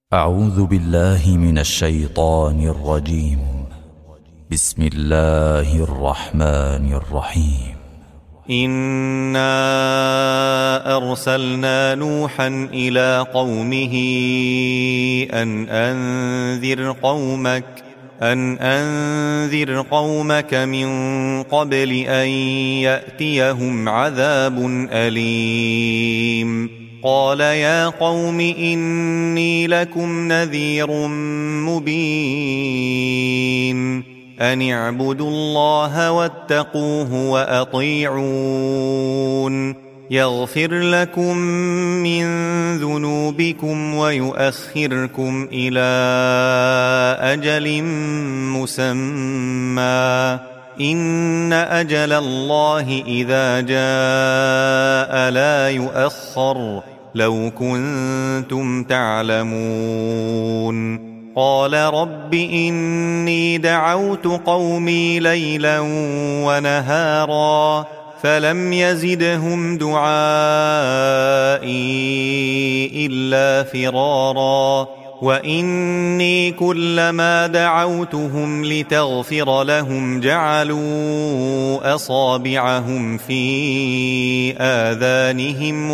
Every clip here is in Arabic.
أعوذ بالله من الشيطان الرجيم. بسم الله الرحمن الرحيم. إنا أرسلنا نوحا إلى قومه أن أنذر قومك من قبل أن يأتيهم عذاب أليم. قال يا قوم إني لكم نذير مبين أن اعبدوا الله واتقوه وأطيعون يغفر لكم من ذنوبكم ويؤخركم إلى أجل مسمى إن أجل الله إذا جاء لا يؤخر لو كنتم تعلمون. قال رب إني دعوت قومي ليلا ونهارا فلم يزدهم دعائي إلا فرارا وإني كلما دعوتهم لتغفر لهم جعلوا أصابعهم في آذانهم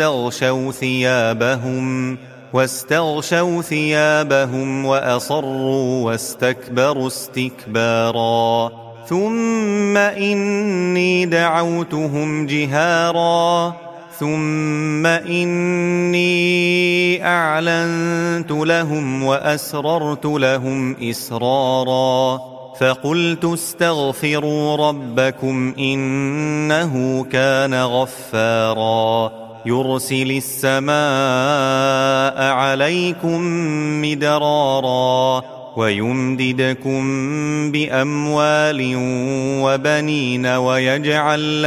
واستغشوا ثيابهم وأصروا واستكبروا استكبارا ثم إني دعوتهم جهارا ثم إني أعلنت لهم وأسررت لهم إسرارا فقلت استغفروا ربكم إنه كان غفارا يرسل السماء عليكم مدرارا ويمددكم بأموال وبنين ويجعل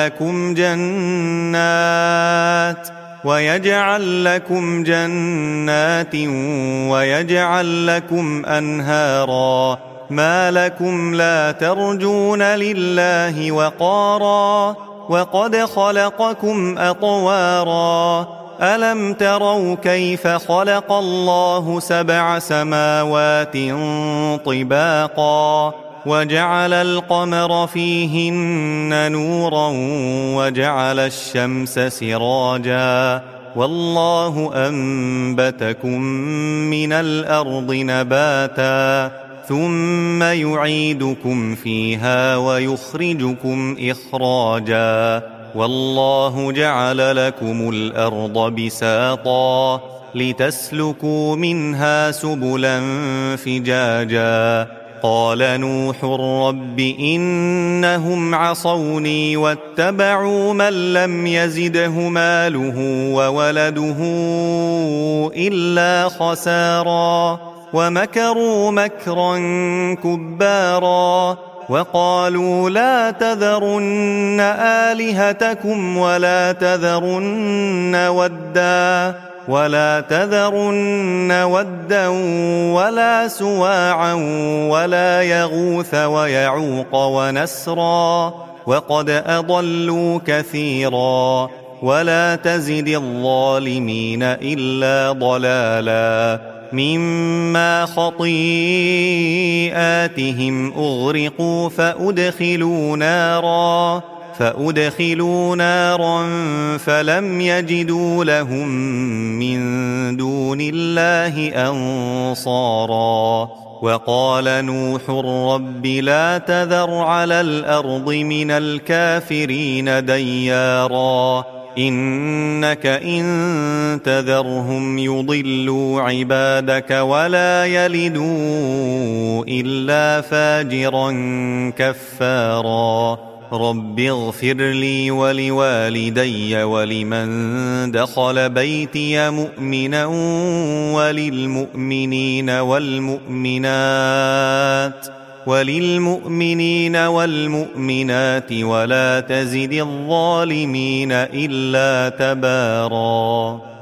لكم جنات ويجعل لكم أنهارا ما لكم لا ترجون لله وقارا وقد خلقكم أطوارا ألم تروا كيف خلق الله 7 سماوات طباقا وجعل القمر فيهن نورا وجعل الشمس سراجا والله أنبتكم من الأرض نباتا ثم يعيدكم فيها ويخرجكم إخراجا والله جعل لكم الأرض بساطا لتسلكوا منها سبلا فجاجا قال نوح رب إنهم عصوني واتبعوا من لم يزده ماله وولده إلا خسارا ومكروا مكرا كبارا وقالوا لا تذرن آلهتكم ولا تذرن ودا ولا سواعا ولا يغوث ويعوق ونسرا وقد أضلوا كثيرا ولا تزد الظالمين إلا ضلالا مما خطيئاتهم أغرقوا فأدخلوا نارا فلم يجدوا لهم من دون الله أنصارا وقال نوح رب لا تذر على الأرض من الكافرين ديارا إنك إن تذرهم يضلوا عبادك ولا يلدوا إلا فاجرا كفارا رب اغفر لي ولوالدي ولمن دخل بيتي مؤمنا وللمؤمنين والمؤمنات ولا تزد الظالمين إلا تبارا.